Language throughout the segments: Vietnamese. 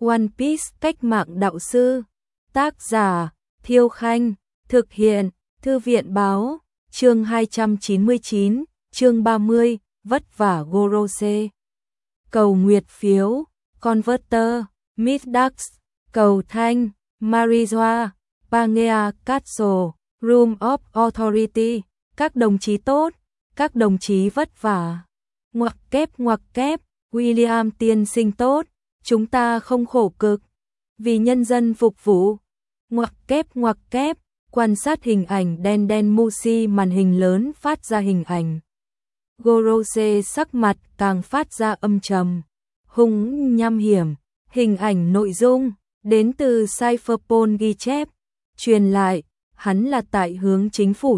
One Piece cách mạng đạo sư. Tác giả Thiêu Khanh. Thực hiện Thư viện Báo. Chương 299, chương 30, vất vả Gorose. Cầu nguyệt phiếu, Converter, Midax, cầu thanh, Marijoa, Pangea Castle, Room of Authority. Các đồng chí tốt, các đồng chí vất vả. Ngoặc kép, William tiên sinh tốt, chúng ta không khổ cực, vì nhân dân phục vụ. Ngoặc kép, quan sát hình ảnh đen Mushi màn hình lớn phát ra hình ảnh. Gorose sắc mặt càng phát ra âm trầm, hung nham hiểm, hình ảnh nội dung đến từ Cypherpol ghi chép, truyền lại, hắn là tại hướng chính phủ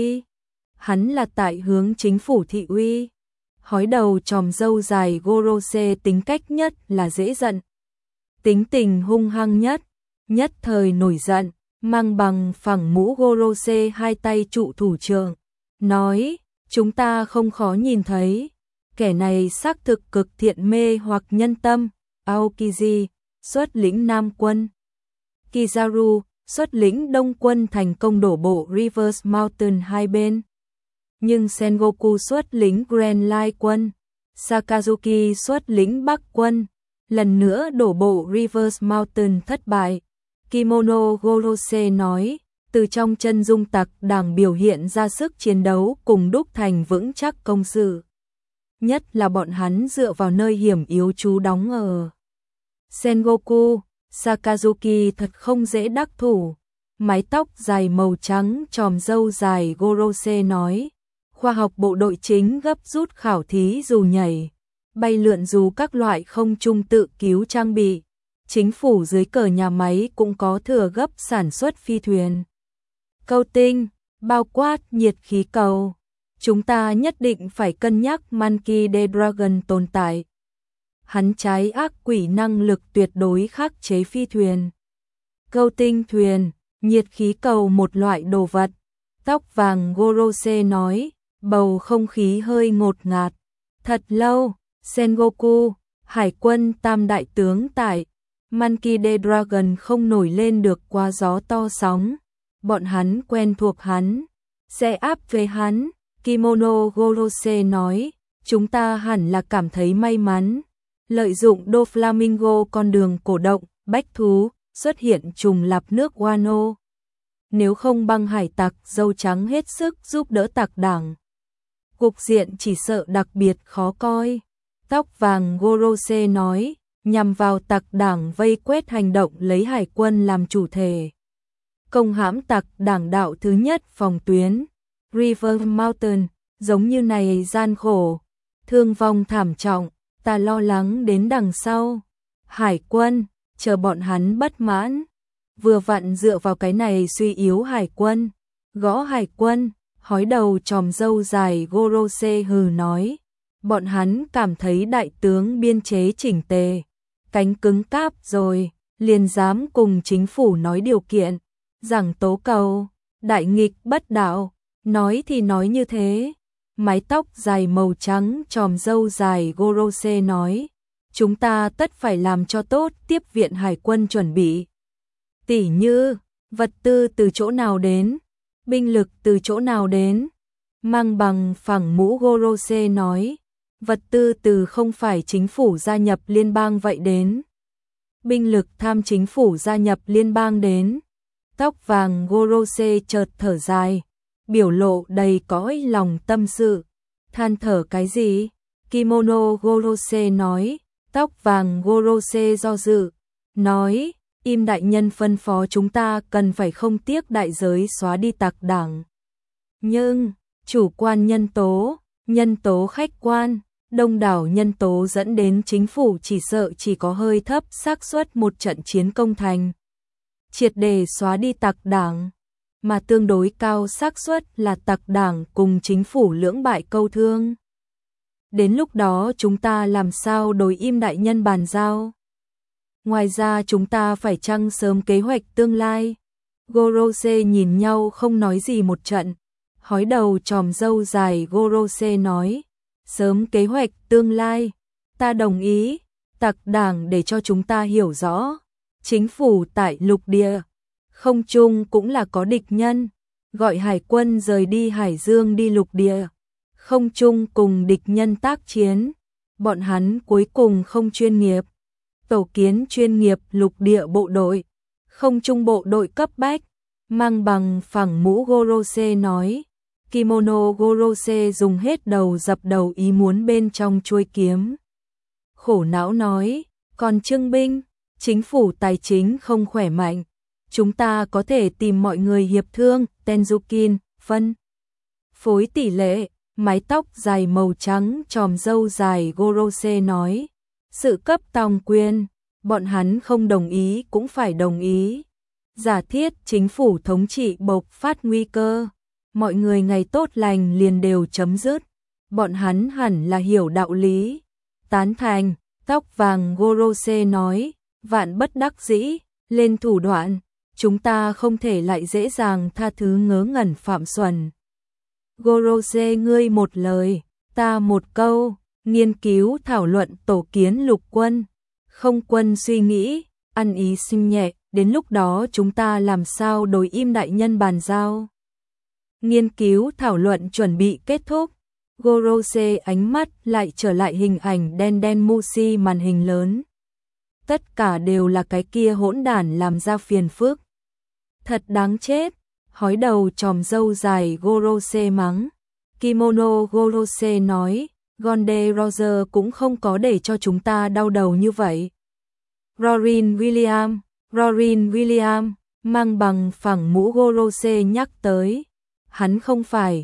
thị uy. Hói đầu tròm râu dài Gorose tính cách nhất là dễ giận, tính tình hung hăng nhất thời nổi giận, mang bằng phẳng mũ Gorose hai tay trụ thủ trưởng, nói, chúng ta không khó nhìn thấy, kẻ này xác thực cực thiện mê hoặc nhân tâm. Aokiji, xuất lĩnh Nam quân, Kizaru, xuất lĩnh Đông quân thành công đổ bộ Reverse Mountain hai bên. Nhưng Sengoku xuất lĩnh Grand Line quân, Sakazuki xuất lĩnh Bắc quân, lần nữa đổ bộ Reverse Mountain thất bại. Kimono Gorose nói, từ trong chân dung tặc đảng biểu hiện ra sức chiến đấu cùng đúc thành vững chắc công sự. Nhất là bọn hắn dựa vào nơi hiểm yếu trú đóng ở. Sengoku, Sakazuki thật không dễ đắc thủ. Mái tóc dài màu trắng tròm râu dài Gorose nói, khoa học bộ đội chính gấp rút khảo thí dù nhảy, bay lượn dù các loại không trung tự cứu trang bị. Chính phủ dưới cờ nhà máy cũng có thừa gấp sản xuất phi thuyền. Câu tinh, bao quát nhiệt khí cầu. Chúng ta nhất định phải cân nhắc Monkey D. Dragon tồn tại. Hắn trái ác quỷ năng lực tuyệt đối khắc chế phi thuyền. Câu tinh thuyền, nhiệt khí cầu một loại đồ vật. Tóc vàng Gorose nói, bầu không khí hơi ngột ngạt. Thật lâu, Sengoku, hải quân tam đại tướng tại Monkey D. Dragon không nổi lên được qua gió to sóng. Bọn hắn quen thuộc hắn, sẽ áp về hắn. Kimono Gorose nói, chúng ta hẳn là cảm thấy may mắn. Lợi dụng Doflamingo con đường cổ động, bách thú, xuất hiện trùng lạp nước Wano. Nếu không băng hải tặc dâu trắng hết sức giúp đỡ tặc đảng, cục diện chỉ sợ đặc biệt khó coi. Tóc vàng Gorose nói, nhằm vào tặc đảng vây quét hành động lấy hải quân làm chủ thể. Công hãm tặc đảng đạo thứ nhất phòng tuyến, River Mountain, giống như này gian khổ, thương vong thảm trọng, ta lo lắng đến đằng sau. Hải quân, chờ bọn hắn bất mãn, vừa vặn dựa vào cái này suy yếu hải quân, gõ hải quân, hói đầu tròm râu dài Gorose hừ nói. Bọn hắn cảm thấy đại tướng biên chế chỉnh tề, cánh cứng cáp rồi, liền dám cùng chính phủ nói điều kiện, giảng tố cầu, đại nghịch bất đạo, nói thì nói như thế. Mái tóc dài màu trắng tròm râu dài Gorose nói, chúng ta tất phải làm cho tốt tiếp viện hải quân chuẩn bị. Tỉ như, vật tư từ chỗ nào đến, binh lực từ chỗ nào đến. Mang bằng phẳng mũ Gorose nói, vật tư từ không phải chính phủ gia nhập liên bang vậy đến. Binh lực tham chính phủ gia nhập liên bang đến. Tóc vàng Gorose chợt thở dài, biểu lộ đầy cõi lòng tâm sự. Than thở cái gì? Kimono Gorose nói. Tóc vàng Gorose do dự, nói, Im đại nhân phân phó chúng ta cần phải không tiếc đại giới xóa đi tặc đảng. Nhưng, chủ quan nhân tố khách quan, đông đảo nhân tố dẫn đến chính phủ chỉ sợ chỉ có hơi thấp xác suất một trận chiến công thành. Triệt để xóa đi tặc đảng, mà tương đối cao xác suất là tặc đảng cùng chính phủ lưỡng bại câu thương. Đến lúc đó chúng ta làm sao đối Im đại nhân bàn giao? Ngoài ra chúng ta phải chăng sớm kế hoạch tương lai? Gorose nhìn nhau không nói gì một trận. Hói đầu tròm râu dài Gorose nói, sớm kế hoạch tương lai, ta đồng ý. Tặc đảng để cho chúng ta hiểu rõ, chính phủ tại lục địa, không trung cũng là có địch nhân, gọi hải quân rời đi Hải Dương đi lục địa, không trung cùng địch nhân tác chiến, bọn hắn cuối cùng không chuyên nghiệp. Tổ kiến chuyên nghiệp lục địa bộ đội, không trung bộ đội cấp bách, mang bằng phẳng mũ Gorose nói. Kimono Gorose dùng hết đầu dập đầu ý muốn bên trong chuôi kiếm. Khổ não nói, còn trưng binh, chính phủ tài chính không khỏe mạnh, chúng ta có thể tìm mọi người hiệp thương. Tenzukin, phân phối tỷ lệ, mái tóc dài màu trắng chòm râu dài Gorose nói. Sự cấp tòng quyền, bọn hắn không đồng ý cũng phải đồng ý. Giả thiết chính phủ thống trị bộc phát nguy cơ, mọi người ngày tốt lành liền đều chấm dứt, bọn hắn hẳn là hiểu đạo lý. Tán thành, tóc vàng Gorose nói, vạn bất đắc dĩ, lên thủ đoạn, chúng ta không thể lại dễ dàng tha thứ ngớ ngẩn Phạm Xuân. Gorose ngươi một lời, ta một câu, nghiên cứu thảo luận tổ kiến lục quân, không quân suy nghĩ, ăn ý xin nhẹ, đến lúc đó chúng ta làm sao đối im đại nhân bàn giao. Nghiên cứu thảo luận chuẩn bị kết thúc, Gorose ánh mắt lại trở lại hình ảnh đen đen Mushi màn hình lớn. Tất cả đều là cái kia hỗn đản làm ra phiền phức. Thật đáng chết, hói đầu chòm râu dài Gorose mắng. Kimono Gorose nói, Gonde Roger cũng không có để cho chúng ta đau đầu như vậy. Rorin William, mang bằng phẳng mũ Gorose nhắc tới. Hắn không phải,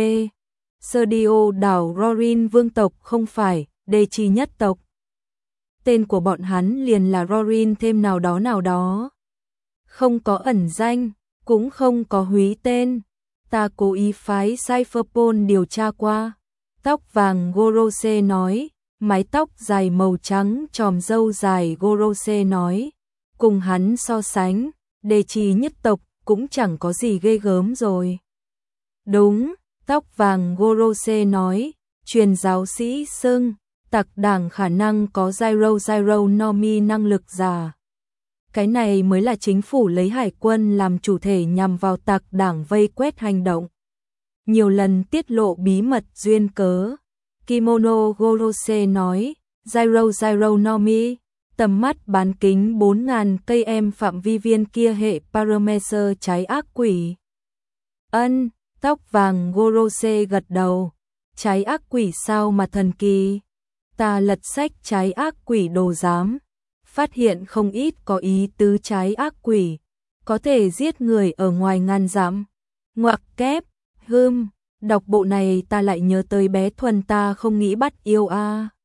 Sergio đảo Rorin vương tộc không phải, chi nhất tộc. Tên của bọn hắn liền là Rorin thêm nào đó. Không có ẩn danh, cũng không có húy tên. Ta cố ý phái Cypherpol điều tra qua. Tóc vàng Gorose nói, mái tóc dài màu trắng chòm râu dài Gorose nói. Cùng hắn so sánh, chi nhất tộc cũng chẳng có gì ghê gớm rồi. Đúng, tóc vàng Gorose nói, truyền giáo sĩ xưng, tặc đảng khả năng có Gyro Nomi năng lực giả. Cái này mới là chính phủ lấy hải quân làm chủ thể nhằm vào tặc đảng vây quét hành động. Nhiều lần tiết lộ bí mật duyên cớ. Kimono Gorose nói, Gyro Nomi, tầm mắt bán kính 4.000 cây em phạm vi viên kia hệ parameter trái ác quỷ. Ân, tóc vàng Gorose gật đầu. Trái ác quỷ sao mà thần kỳ. Ta lật sách trái ác quỷ đồ giám, phát hiện không ít có ý tứ trái ác quỷ, có thể giết người ở ngoài ngàn dặm. Ngoặc kép, đọc bộ này ta lại nhớ tới bé Thuần ta không nghĩ bắt yêu a.